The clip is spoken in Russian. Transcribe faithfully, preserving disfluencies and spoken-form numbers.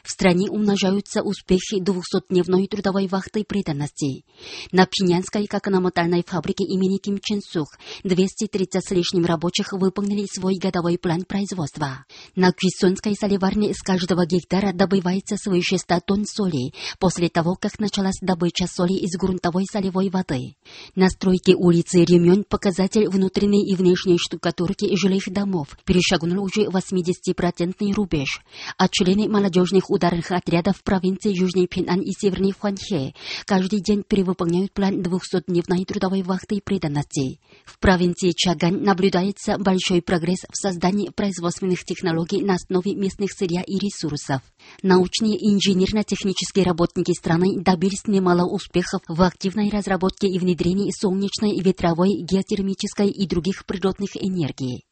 В стране умножаются успехи двухсотдневной трудовой вахты преданности. На Пхеньянской коконометальной фабрике имени Ким Чен Сук двести тридцать с лишним рабочих выполнили свой годовой план производства. На Квисонской солеварне с каждого гектара добывается свыше ста тонн соли после того, как началась добыча соли из грунтовой солевой воды. На стройке улицы Ремён показатель внутренней и внешней штукатурки жилых домов перешагнул уже восьмидесятипроцентный рубеж, а члены молодежных ударных отрядов в провинции Южный Пхеньян и Северный Хванхэ каждый день перевыполняют план двухсотдневной трудовой вахты и преданности. В провинции Чагань наблюдается большой прогресс в создании производственных технологий на основе местных сырья и ресурсов. Научные и инженерно-технические работники страны добились немало успехов в активной разработке и внедрении солнечной, ветровой, геотермической и других природных энергий.